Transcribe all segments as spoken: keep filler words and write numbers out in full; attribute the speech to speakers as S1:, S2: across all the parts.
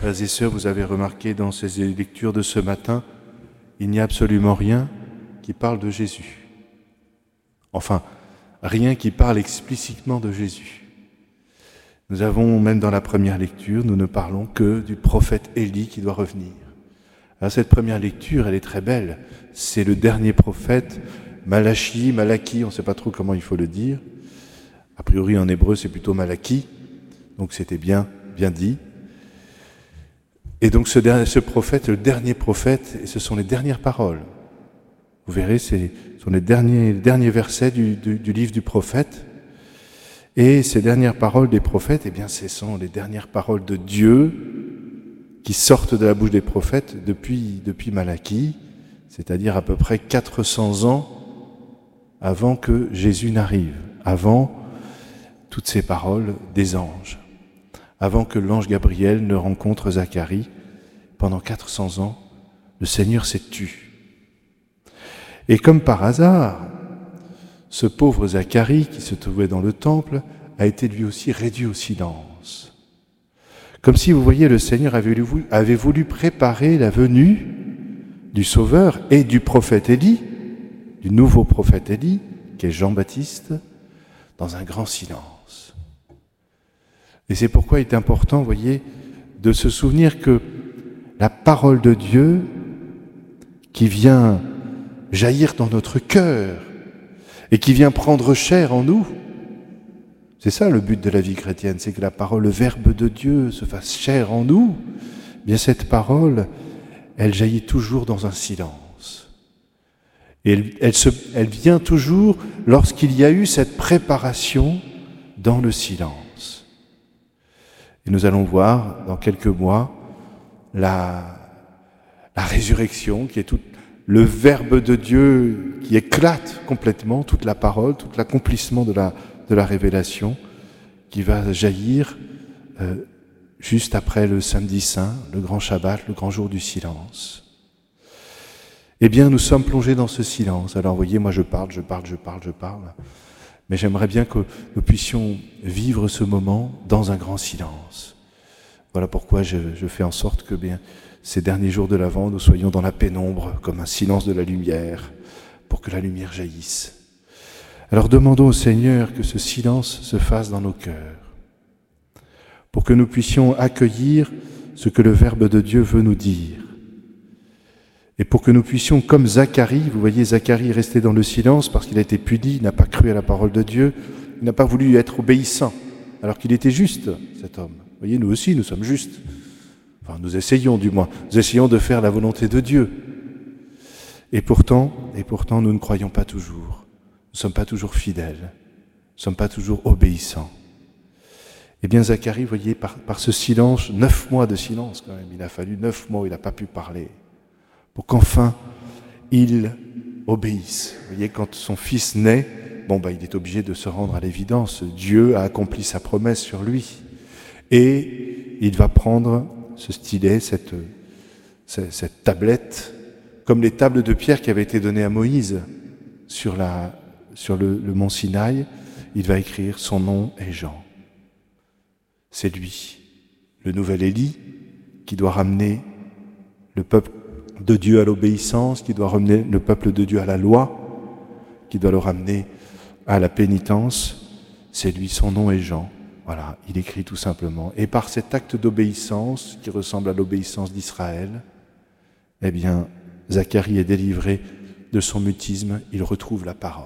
S1: Frères et sœurs, vous avez remarqué dans ces lectures de ce matin, il n'y a absolument rien qui parle de Jésus. Enfin, rien qui parle explicitement de Jésus. Nous avons, même dans la première lecture, nous ne parlons que du prophète Élie qui doit revenir. Alors cette première lecture, elle est très belle. C'est le dernier prophète, Malachi, Malaki, on ne sait pas trop comment il faut le dire. A priori, en hébreu, c'est plutôt Malaki. Donc c'était bien, bien dit. Et donc ce, dernier, ce prophète, le dernier prophète, et ce sont les dernières paroles. Vous verrez, ce sont les derniers, les derniers versets du, du, du livre du prophète. Et ces dernières paroles des prophètes, eh bien, ce sont les dernières paroles de Dieu qui sortent de la bouche des prophètes depuis, depuis Malachie, c'est-à-dire à peu près quatre cents ans avant que Jésus n'arrive, avant toutes ces paroles des anges, avant que l'ange Gabriel ne rencontre Zacharie. Pendant quatre cents ans, le Seigneur s'est tu. Et comme par hasard, ce pauvre Zacharie qui se trouvait dans le temple a été lui aussi réduit au silence. Comme si, vous voyez, le Seigneur avait voulu, avait voulu préparer la venue du Sauveur et du prophète Élie, du nouveau prophète Élie, qui est Jean-Baptiste, dans un grand silence. Et c'est pourquoi il est important, vous voyez, de se souvenir que la parole de Dieu qui vient jaillir dans notre cœur et qui vient prendre chair en nous, c'est ça le but de la vie chrétienne, c'est que la parole, le Verbe de Dieu se fasse chair en nous. Eh bien cette parole, elle jaillit toujours dans un silence. Et elle, elle, se, elle vient toujours lorsqu'il y a eu cette préparation dans le silence. Et nous allons voir dans quelques mois la, la résurrection qui est tout le Verbe de Dieu qui éclate complètement, toute la parole, tout l'accomplissement de la, de la révélation qui va jaillir euh, juste après le samedi saint, le grand Shabbat, le grand jour du silence. Eh bien, nous sommes plongés dans ce silence. Alors, vous voyez, moi je parle, je parle, je parle, je parle, mais j'aimerais bien que nous puissions vivre ce moment dans un grand silence. Voilà pourquoi je, je fais en sorte que bien ces derniers jours de l'Avent, nous soyons dans la pénombre, comme un silence de la lumière, pour que la lumière jaillisse. Alors demandons au Seigneur que ce silence se fasse dans nos cœurs, pour que nous puissions accueillir ce que le Verbe de Dieu veut nous dire. Et pour que nous puissions, comme Zacharie, vous voyez, Zacharie est resté dans le silence parce qu'il a été puni, il n'a pas cru à la parole de Dieu, il n'a pas voulu être obéissant, alors qu'il était juste, cet homme. Vous voyez, nous aussi, nous sommes justes. Enfin, nous essayons du moins, nous essayons de faire la volonté de Dieu. Et pourtant, et pourtant, nous ne croyons pas toujours. Nous ne sommes pas toujours fidèles. Nous ne sommes pas toujours obéissants. Eh bien, Zacharie, vous voyez, par, par ce silence, neuf mois de silence quand même, il a fallu neuf mois où il n'a pas pu parler, pour qu'enfin, il obéisse. Vous voyez, quand son fils naît, bon, bah, il est obligé de se rendre à l'évidence. Dieu a accompli sa promesse sur lui. Et il va prendre ce stylet, cette, cette, cette tablette, comme les tables de pierre qui avaient été données à Moïse sur, la, sur le, le mont Sinaï. Il va écrire son nom est Jean. C'est lui, le nouvel Élie, qui doit ramener le peuple de Dieu à l'obéissance, qui doit ramener le peuple de Dieu à la loi, qui doit le ramener à la pénitence. C'est lui, son nom est Jean. Voilà, il écrit tout simplement. Et par cet acte d'obéissance, qui ressemble à l'obéissance d'Israël, eh bien, Zacharie est délivré de son mutisme, il retrouve la parole.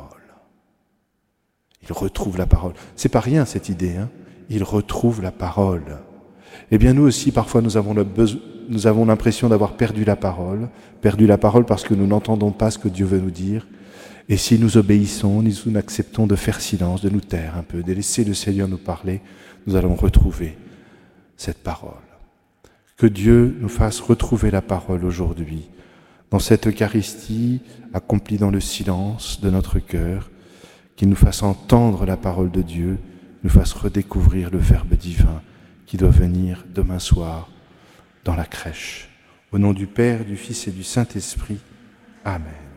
S1: Il retrouve la parole. C'est pas rien cette idée, hein. Il retrouve la parole. Eh bien, nous aussi, parfois, nous avons, le besoin, nous avons l'impression d'avoir perdu la parole, perdu la parole parce que nous n'entendons pas ce que Dieu veut nous dire. Et si nous obéissons, nous acceptons de faire silence, de nous taire un peu, de laisser le Seigneur nous parler, nous allons retrouver cette parole. Que Dieu nous fasse retrouver la parole aujourd'hui, dans cette Eucharistie accomplie dans le silence de notre cœur, qu'il nous fasse entendre la parole de Dieu, nous fasse redécouvrir le Verbe divin qui doit venir demain soir dans la crèche. Au nom du Père, du Fils et du Saint-Esprit. Amen.